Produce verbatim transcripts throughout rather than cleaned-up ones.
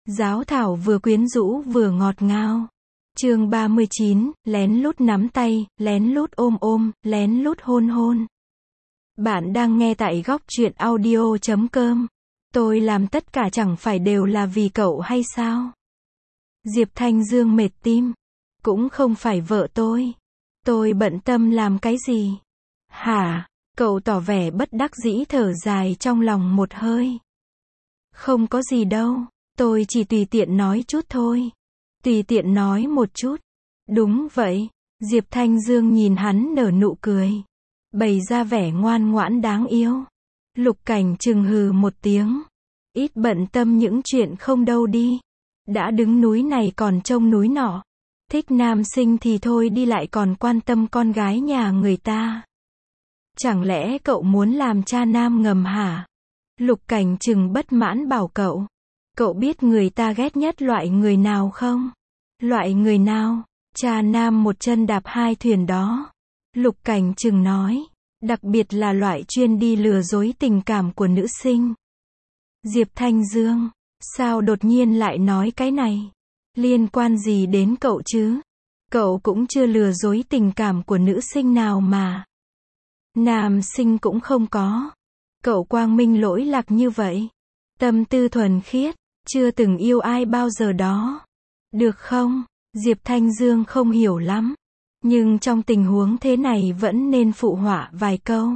Giáo thảo vừa quyến rũ vừa ngọt ngào. Chương ba mươi chín, lén lút nắm tay, lén lút ôm ôm, lén lút hôn hôn. Bạn đang nghe tại góc truyện audio chấm com. Tôi làm tất cả chẳng phải đều là vì cậu hay sao? Diệp Thanh Dương mệt tim. Cũng không phải vợ tôi. Tôi bận tâm làm cái gì? Hả? Cậu tỏ vẻ bất đắc dĩ thở dài trong lòng một hơi. Không có gì đâu, tôi chỉ tùy tiện nói chút thôi. Tùy tiện nói một chút. Đúng vậy. Diệp Thanh Dương nhìn hắn nở nụ cười. Bày ra vẻ ngoan ngoãn đáng yêu. Lục Cảnh chừng hừ một tiếng. Ít bận tâm những chuyện không đâu đi. Đã đứng núi này còn trông núi nọ. Thích nam sinh thì thôi đi lại còn quan tâm con gái nhà người ta. Chẳng lẽ cậu muốn làm cha nam ngầm hả? Lục Cảnh chừng bất mãn bảo cậu. Cậu biết người ta ghét nhất loại người nào không? Loại người nào? Cha nam một chân đạp hai thuyền đó. Lục Cảnh chừng nói. Đặc biệt là loại chuyên đi lừa dối tình cảm của nữ sinh. Diệp Thanh Dương. Sao đột nhiên lại nói cái này? Liên quan gì đến cậu chứ? Cậu cũng chưa lừa dối tình cảm của nữ sinh nào mà. Nam sinh cũng không có. Cậu quang minh lỗi lạc như vậy. Tâm tư thuần khiết. Chưa từng yêu ai bao giờ đó. Được không? Diệp Thanh Dương không hiểu lắm. Nhưng trong tình huống thế này vẫn nên phụ họa vài câu.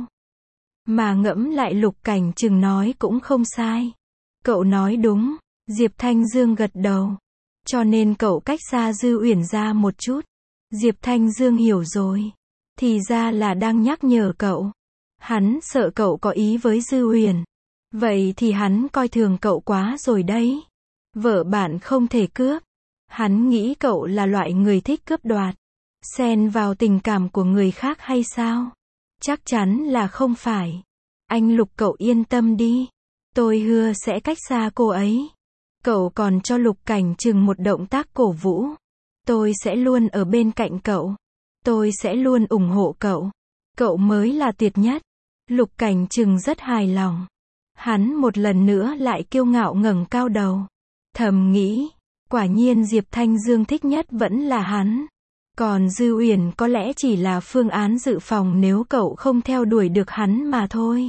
Mà ngẫm lại Lục Cảnh chừng nói cũng không sai. Cậu nói đúng. Diệp Thanh Dương gật đầu. Cho nên cậu cách xa Dư Uyển ra một chút. Diệp Thanh Dương hiểu rồi. Thì ra là đang nhắc nhở cậu. Hắn sợ cậu có ý với Dư Uyển. Vậy thì hắn coi thường cậu quá rồi đấy. Vợ bạn không thể cướp. Hắn nghĩ cậu là loại người thích cướp đoạt. Xen vào tình cảm của người khác hay sao? Chắc chắn là không phải. Anh Lục cậu yên tâm đi. Tôi hứa sẽ cách xa cô ấy. Cậu còn cho Lục Cảnh chừng một động tác cổ vũ. Tôi sẽ luôn ở bên cạnh cậu. Tôi sẽ luôn ủng hộ cậu. Cậu mới là tuyệt nhất. Lục Cảnh chừng rất hài lòng. Hắn một lần nữa lại kiêu ngạo ngẩng cao đầu. Thầm nghĩ, quả nhiên Diệp Thanh Dương thích nhất vẫn là hắn. Còn Dư Uyển có lẽ chỉ là phương án dự phòng nếu cậu không theo đuổi được hắn mà thôi.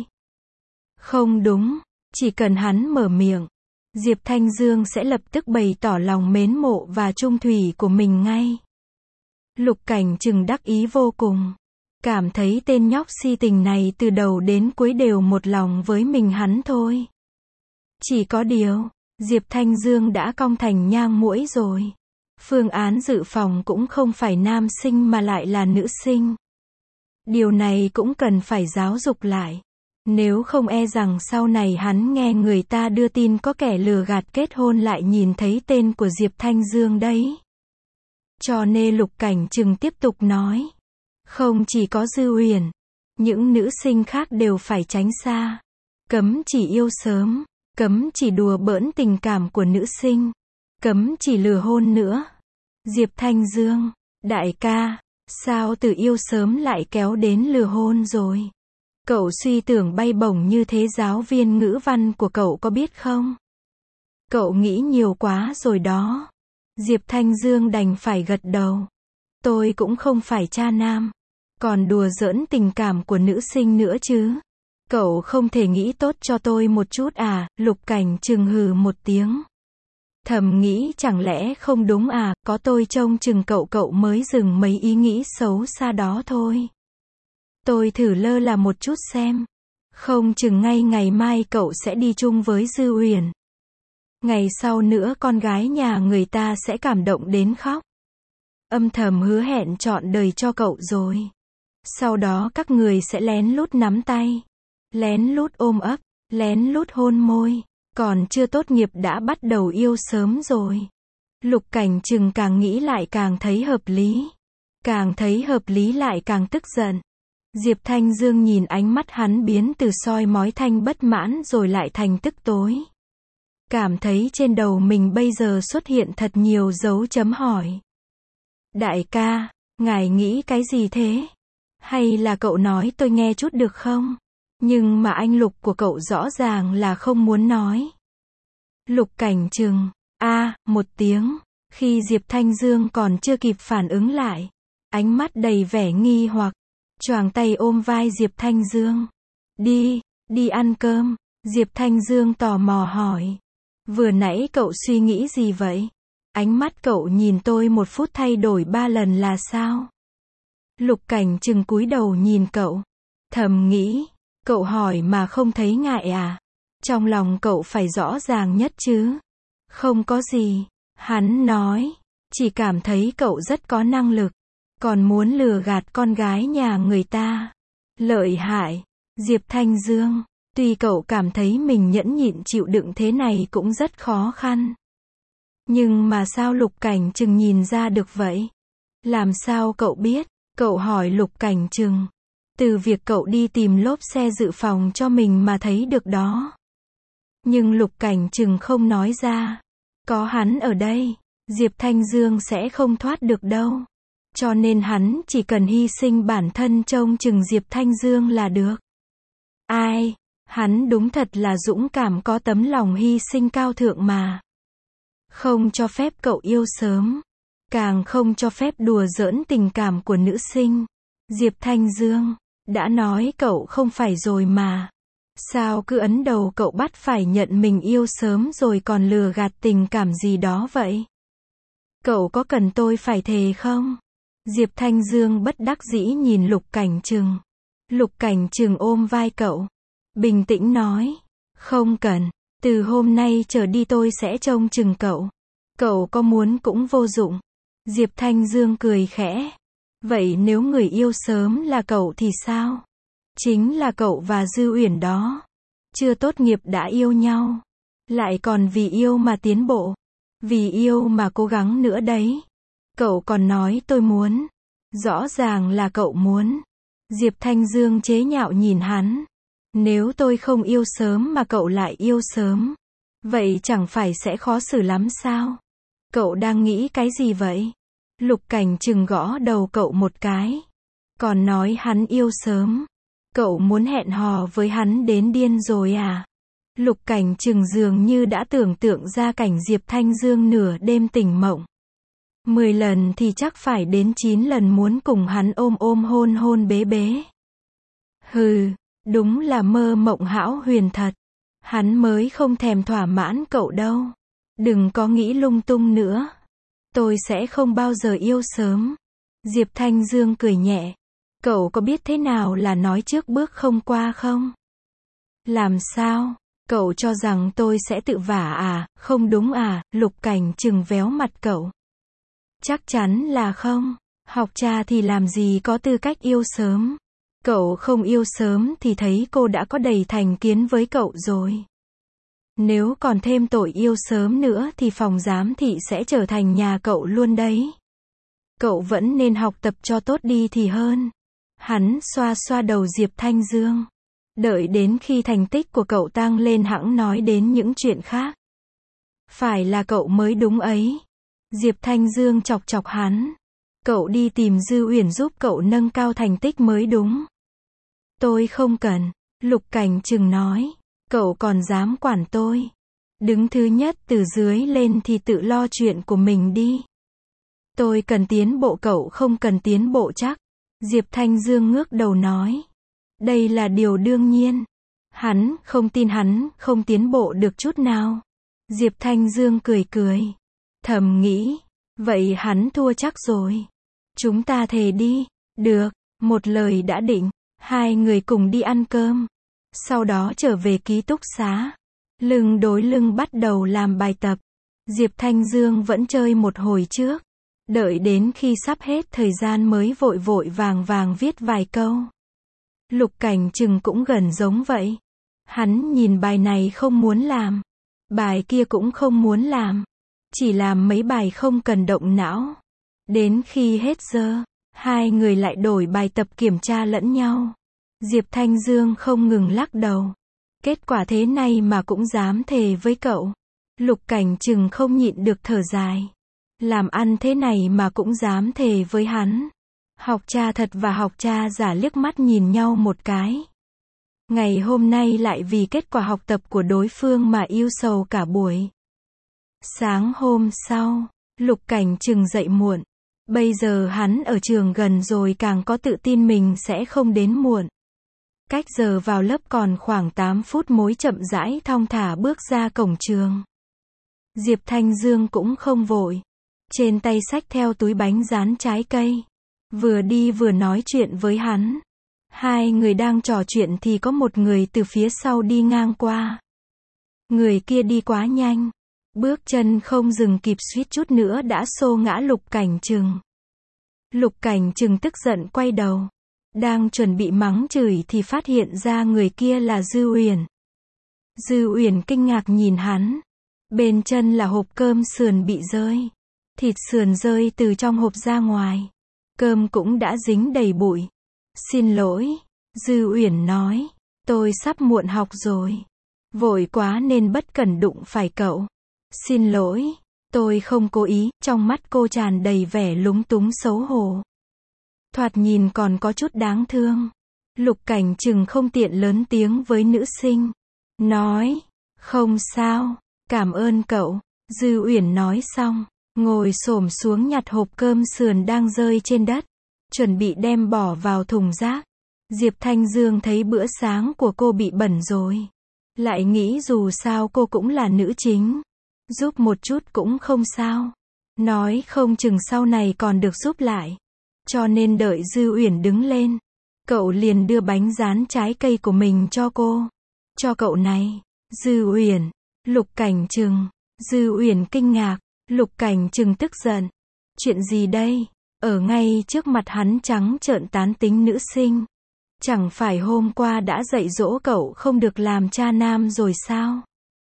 Không đúng, chỉ cần hắn mở miệng, Diệp Thanh Dương sẽ lập tức bày tỏ lòng mến mộ và trung thủy của mình ngay. Lục Cảnh chừng đắc ý vô cùng. Cảm thấy tên nhóc si tình này từ đầu đến cuối đều một lòng với mình hắn thôi. Chỉ có điều, Diệp Thanh Dương đã cong thành nhang muỗi rồi. Phương án dự phòng cũng không phải nam sinh mà lại là nữ sinh. Điều này cũng cần phải giáo dục lại. Nếu không e rằng sau này hắn nghe người ta đưa tin có kẻ lừa gạt kết hôn lại nhìn thấy tên của Diệp Thanh Dương đấy. Cho nên Lục Cảnh chừng tiếp tục nói. Không chỉ có Dư Uyển, những nữ sinh khác đều phải tránh xa. Cấm chỉ yêu sớm, cấm chỉ đùa bỡn tình cảm của nữ sinh, cấm chỉ lừa hôn nữa. Diệp Thanh Dương, đại ca, sao từ yêu sớm lại kéo đến lừa hôn rồi? Cậu suy tưởng bay bổng như thế giáo viên ngữ văn của cậu có biết không? Cậu nghĩ nhiều quá rồi đó. Diệp Thanh Dương đành phải gật đầu. Tôi cũng không phải cha nam. Còn đùa giỡn tình cảm của nữ sinh nữa chứ. Cậu không thể nghĩ tốt cho tôi một chút à? Lục Cảnh chừng hừ một tiếng. Thầm nghĩ chẳng lẽ không đúng à, có tôi trông chừng cậu cậu mới dừng mấy ý nghĩ xấu xa đó thôi. Tôi thử lơ là một chút xem. Không chừng ngay ngày mai cậu sẽ đi chung với Dư Uyển. Ngày sau nữa con gái nhà người ta sẽ cảm động đến khóc. Âm thầm hứa hẹn trọn đời cho cậu rồi. Sau đó các người sẽ lén lút nắm tay. Lén lút ôm ấp. Lén lút hôn môi. Còn chưa tốt nghiệp đã bắt đầu yêu sớm rồi. Lục Cảnh chừng càng nghĩ lại càng thấy hợp lý. Càng thấy hợp lý lại càng tức giận. Diệp Thanh Dương nhìn ánh mắt hắn biến từ soi mói thanh bất mãn rồi lại thành tức tối. Cảm thấy trên đầu mình bây giờ xuất hiện thật nhiều dấu chấm hỏi. Đại ca, ngài nghĩ cái gì thế? Hay là cậu nói tôi nghe chút được không? Nhưng mà anh Lục của cậu rõ ràng là không muốn nói. Lục Cảnh chừng, A, một tiếng. Khi Diệp Thanh Dương còn chưa kịp phản ứng lại, ánh mắt đầy vẻ nghi hoặc, choàng tay ôm vai Diệp Thanh Dương. Đi, đi ăn cơm. Diệp Thanh Dương tò mò hỏi. Vừa nãy cậu suy nghĩ gì vậy? Ánh mắt cậu nhìn tôi một phút thay đổi ba lần là sao? Lục Cảnh Trừng cúi đầu nhìn cậu. Thầm nghĩ, cậu hỏi mà không thấy ngại à? Trong lòng cậu phải rõ ràng nhất chứ. Không có gì. Hắn nói, chỉ cảm thấy cậu rất có năng lực. Còn muốn lừa gạt con gái nhà người ta. Lợi hại. Diệp Thanh Dương, tuy cậu cảm thấy mình nhẫn nhịn chịu đựng thế này cũng rất khó khăn. Nhưng mà sao Lục Cảnh Trừng nhìn ra được vậy? Làm sao cậu biết? Cậu hỏi Lục Cảnh Trừng. Từ việc cậu đi tìm lốp xe dự phòng cho mình mà thấy được đó. Nhưng Lục Cảnh Trừng không nói ra. Có hắn ở đây, Diệp Thanh Dương sẽ không thoát được đâu. Cho nên hắn chỉ cần hy sinh bản thân trông chừng Diệp Thanh Dương là được. Ai? Hắn đúng thật là dũng cảm, có tấm lòng hy sinh cao thượng mà. Không cho phép cậu yêu sớm. Càng không cho phép đùa giỡn tình cảm của nữ sinh. Diệp Thanh Dương, đã nói cậu không phải rồi mà. Sao cứ ấn đầu cậu bắt phải nhận mình yêu sớm rồi còn lừa gạt tình cảm gì đó vậy? Cậu có cần tôi phải thề không? Diệp Thanh Dương bất đắc dĩ nhìn Lục Cảnh Trừng. Lục Cảnh Trừng ôm vai cậu. Bình tĩnh nói. Không cần. Từ hôm nay trở đi tôi sẽ trông chừng cậu. Cậu có muốn cũng vô dụng. Diệp Thanh Dương cười khẽ. Vậy nếu người yêu sớm là cậu thì sao? Chính là cậu và Dư Uyển đó. Chưa tốt nghiệp đã yêu nhau. Lại còn vì yêu mà tiến bộ. Vì yêu mà cố gắng nữa đấy. Cậu còn nói tôi muốn. Rõ ràng là cậu muốn. Diệp Thanh Dương chế nhạo nhìn hắn. Nếu tôi không yêu sớm mà cậu lại yêu sớm, vậy chẳng phải sẽ khó xử lắm sao? Cậu đang nghĩ cái gì vậy? Lục Cảnh Trừng gõ đầu cậu một cái. Còn nói hắn yêu sớm. Cậu muốn hẹn hò với hắn đến điên rồi à? Lục Cảnh Trừng dường như đã tưởng tượng ra cảnh Diệp Thanh Dương nửa đêm tỉnh mộng. Mười lần thì chắc phải đến chín lần muốn cùng hắn ôm ôm hôn hôn bế bế. Hừ, đúng là mơ mộng hão huyền thật. Hắn mới không thèm thỏa mãn cậu đâu. Đừng có nghĩ lung tung nữa. Tôi sẽ không bao giờ yêu sớm. Diệp Thanh Dương cười nhẹ. Cậu có biết thế nào là nói trước bước không qua không? Làm sao? Cậu cho rằng tôi sẽ tự vả à? Không đúng à? Lục Cảnh Trừng véo mặt cậu. Chắc chắn là không. Học trà thì làm gì có tư cách yêu sớm. Cậu không yêu sớm thì thấy cô đã có đầy thành kiến với cậu rồi. Nếu còn thêm tội yêu sớm nữa thì phòng giám thị sẽ trở thành nhà cậu luôn đấy. Cậu vẫn nên học tập cho tốt đi thì hơn. Hắn xoa xoa đầu Diệp Thanh Dương. Đợi đến khi thành tích của cậu tăng lên hẵng nói đến những chuyện khác. Phải là cậu mới đúng ấy. Diệp Thanh Dương chọc chọc hắn. Cậu đi tìm Dư Uyển giúp cậu nâng cao thành tích mới đúng. Tôi không cần. Lục Cảnh Trừng nói. Cậu còn dám quản tôi. Đứng thứ nhất từ dưới lên thì tự lo chuyện của mình đi. Tôi cần tiến bộ, cậu không cần tiến bộ chắc. Diệp Thanh Dương ngước đầu nói. Đây là điều đương nhiên. Hắn không tin hắn không tiến bộ được chút nào. Diệp Thanh Dương cười cười. Thầm nghĩ. Vậy hắn thua chắc rồi. Chúng ta thề đi. Được. Một lời đã định. Hai người cùng đi ăn cơm. Sau đó trở về ký túc xá. Lưng đối lưng bắt đầu làm bài tập. Diệp Thanh Dương vẫn chơi một hồi trước. Đợi đến khi sắp hết thời gian mới vội vội vàng vàng viết vài câu. Lục Cảnh Trừng cũng gần giống vậy. Hắn nhìn bài này không muốn làm. Bài kia cũng không muốn làm. Chỉ làm mấy bài không cần động não. Đến khi hết giờ, hai người lại đổi bài tập kiểm tra lẫn nhau. Diệp Thanh Dương không ngừng lắc đầu. Kết quả thế này mà cũng dám thề với cậu. Lục Cảnh Trừng không nhịn được thở dài. Làm ăn thế này mà cũng dám thề với hắn. Học trà thật và học trà giả liếc mắt nhìn nhau một cái. Ngày hôm nay lại vì kết quả học tập của đối phương mà yêu sầu cả buổi. Sáng hôm sau, Lục Cảnh Trừng dậy muộn. Bây giờ hắn ở trường gần rồi càng có tự tin mình sẽ không đến muộn. Cách giờ vào lớp còn khoảng tám phút mối chậm rãi thong thả bước ra cổng trường. Diệp Thanh Dương cũng không vội. Trên tay xách theo túi bánh rán trái cây. Vừa đi vừa nói chuyện với hắn. Hai người đang trò chuyện thì có một người từ phía sau đi ngang qua. Người kia đi quá nhanh. Bước chân không dừng kịp suýt chút nữa đã xô ngã Lục Cảnh Trừng. Lục Cảnh Trừng tức giận quay đầu. Đang chuẩn bị mắng chửi thì phát hiện ra người kia là Dư Uyển. Dư Uyển kinh ngạc nhìn hắn. Bên chân là hộp cơm sườn bị rơi. Thịt sườn rơi từ trong hộp ra ngoài. Cơm cũng đã dính đầy bụi. Xin lỗi, Dư Uyển nói. Tôi sắp muộn học rồi. Vội quá nên bất cẩn đụng phải cậu. Xin lỗi, tôi không cố ý. Trong mắt cô tràn đầy vẻ lúng túng xấu hổ. Thoạt nhìn còn có chút đáng thương. Lục Cảnh Trừng không tiện lớn tiếng với nữ sinh. Nói, không sao, cảm ơn cậu. Dư Uyển nói xong, ngồi xổm xuống nhặt hộp cơm sườn đang rơi trên đất. Chuẩn bị đem bỏ vào thùng rác. Diệp Thanh Dương thấy bữa sáng của cô bị bẩn rồi. Lại nghĩ dù sao cô cũng là nữ chính. Giúp một chút cũng không sao. Nói không chừng sau này còn được giúp lại. Cho nên đợi Dư Uyển đứng lên. Cậu liền đưa bánh rán trái cây của mình cho cô. Cho cậu này. Dư Uyển. Lục Cảnh Trừng. Dư Uyển kinh ngạc. Lục Cảnh Trừng tức giận. Chuyện gì đây? Ở ngay trước mặt hắn trắng trợn tán tính nữ sinh. Chẳng phải hôm qua đã dạy dỗ cậu không được làm cha nam rồi sao?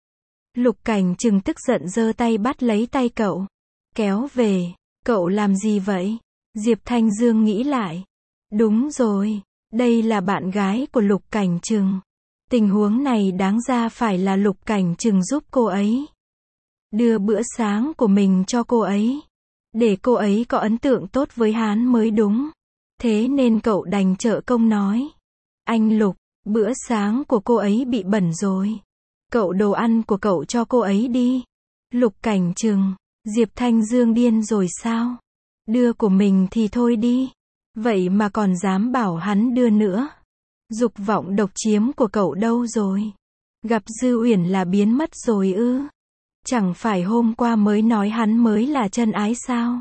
Lục Cảnh Trừng tức giận giơ tay bắt lấy tay cậu. Kéo về. Cậu làm gì vậy? Diệp Thanh Dương nghĩ lại. Đúng rồi. Đây là bạn gái của Lục Cảnh Trừng. Tình huống này đáng ra phải là Lục Cảnh Trừng giúp cô ấy. Đưa bữa sáng của mình cho cô ấy. Để cô ấy có ấn tượng tốt với hắn mới đúng. Thế nên cậu đành trợ công nói. Anh Lục, bữa sáng của cô ấy bị bẩn rồi. Cậu đồ ăn của cậu cho cô ấy đi. Lục Cảnh Trừng. Diệp Thanh Dương điên rồi sao? Đưa của mình thì thôi đi. Vậy mà còn dám bảo hắn đưa nữa. Dục vọng độc chiếm của cậu đâu rồi? Gặp Dư Uyển là biến mất rồi ư? Chẳng phải hôm qua mới nói hắn mới là chân ái sao?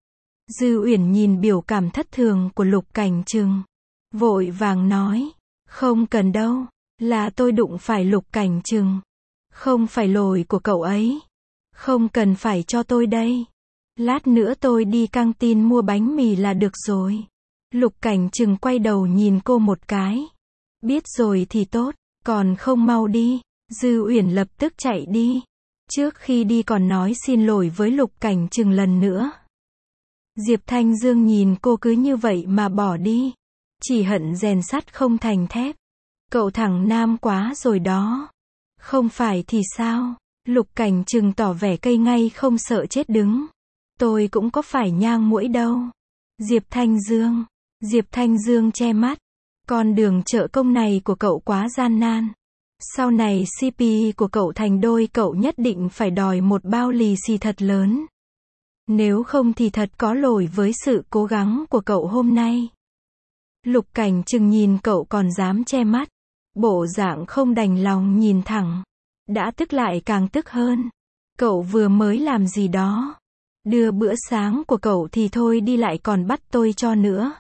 Dư Uyển nhìn biểu cảm thất thường của Lục Cảnh Trừng. Vội vàng nói. Không cần đâu. Là tôi đụng phải Lục Cảnh Trừng. Không phải lỗi của cậu ấy. Không cần phải cho tôi đây. Lát nữa tôi đi căng tin mua bánh mì là được rồi. Lục Cảnh Trừng quay đầu nhìn cô một cái. Biết rồi thì tốt. Còn không mau đi. Dư Uyển lập tức chạy đi. Trước khi đi còn nói xin lỗi với Lục Cảnh Trừng lần nữa. Diệp Thanh Dương nhìn cô cứ như vậy mà bỏ đi. Chỉ hận rèn sắt không thành thép. Cậu thẳng nam quá rồi đó. Không phải thì sao? Lục Cảnh Trừng tỏ vẻ cây ngay không sợ chết đứng. Tôi cũng có phải nhang muỗi đâu. Diệp Thanh Dương. Diệp Thanh Dương che mắt. Con đường trợ công này của cậu quá gian nan. Sau này xê pê của cậu thành đôi cậu nhất định phải đòi một bao lì xì thật lớn. Nếu không thì thật có lỗi với sự cố gắng của cậu hôm nay. Lục Cảnh Trừng nhìn cậu còn dám che mắt. Bộ dạng không đành lòng nhìn thẳng. Đã tức lại càng tức hơn. Cậu vừa mới làm gì đó. Đưa bữa sáng của cậu thì thôi đi lại còn bắt tôi cho nữa.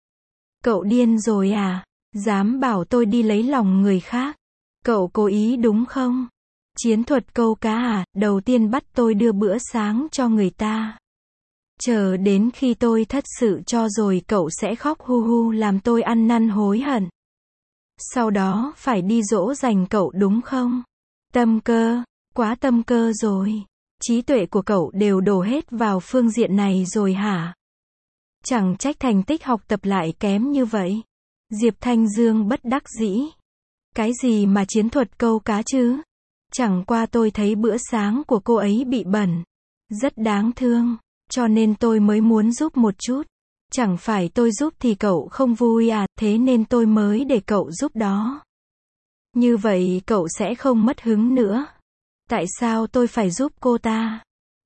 Cậu điên rồi à? Dám bảo tôi đi lấy lòng người khác. Cậu cố ý đúng không? Chiến thuật câu cá à? Đầu tiên bắt tôi đưa bữa sáng cho người ta. Chờ đến khi tôi thật sự cho rồi cậu sẽ khóc hu hu làm tôi ăn năn hối hận. Sau đó phải đi dỗ dành cậu đúng không? Tâm cơ, quá tâm cơ rồi. Trí tuệ của cậu đều đổ hết vào phương diện này rồi hả? Chẳng trách thành tích học tập lại kém như vậy. Diệp Thanh Dương bất đắc dĩ. Cái gì mà chiến thuật câu cá chứ? Chẳng qua tôi thấy bữa sáng của cô ấy bị bẩn. Rất đáng thương. Cho nên tôi mới muốn giúp một chút. Chẳng phải tôi giúp thì cậu không vui à, thế nên tôi mới để cậu giúp đó. Như vậy cậu sẽ không mất hứng nữa. Tại sao tôi phải giúp cô ta?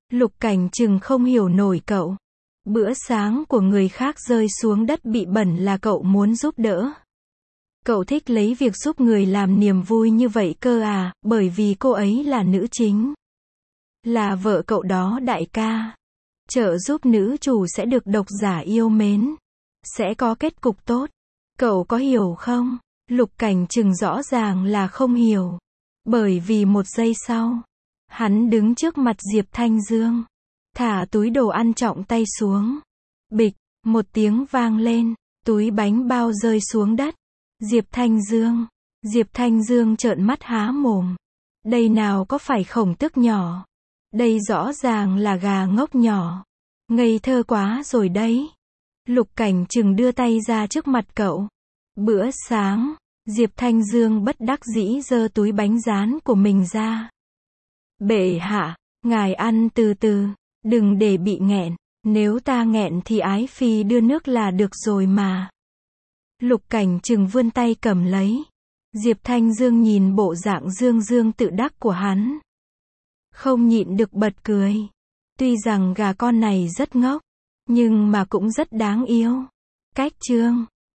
Lục Cảnh Trừng không hiểu nổi cậu. Bữa sáng của người khác rơi xuống đất bị bẩn là cậu muốn giúp đỡ. Cậu thích lấy việc giúp người làm niềm vui như vậy cơ à, bởi vì cô ấy là nữ chính. Là vợ cậu đó đại ca. Trợ giúp nữ chủ sẽ được độc giả yêu mến. Sẽ có kết cục tốt. Cậu có hiểu không? Lục Cảnh Trừng rõ ràng là không hiểu. Bởi vì một giây sau, hắn đứng trước mặt Diệp Thanh Dương. Thả túi đồ ăn trọng tay xuống. Bịch, một tiếng vang lên. Túi bánh bao rơi xuống đất. Diệp Thanh Dương. Diệp Thanh Dương trợn mắt há mồm. Đây nào có phải khổng tước nhỏ. Đây rõ ràng là gà ngốc nhỏ. Ngây thơ quá rồi đấy. Lục Cảnh Trừng đưa tay ra trước mặt cậu. Bữa sáng, Diệp Thanh Dương bất đắc dĩ giơ túi bánh rán của mình ra. Bệ hạ, ngài ăn từ từ, đừng để bị nghẹn. Nếu ta nghẹn thì ái phi đưa nước là được rồi mà. Lục Cảnh Trừng vươn tay cầm lấy. Diệp Thanh Dương nhìn bộ dạng dương dương tự đắc của hắn. Không nhịn được bật cười. Tuy rằng gà con này rất ngốc, nhưng mà cũng rất đáng yêu. Cách chương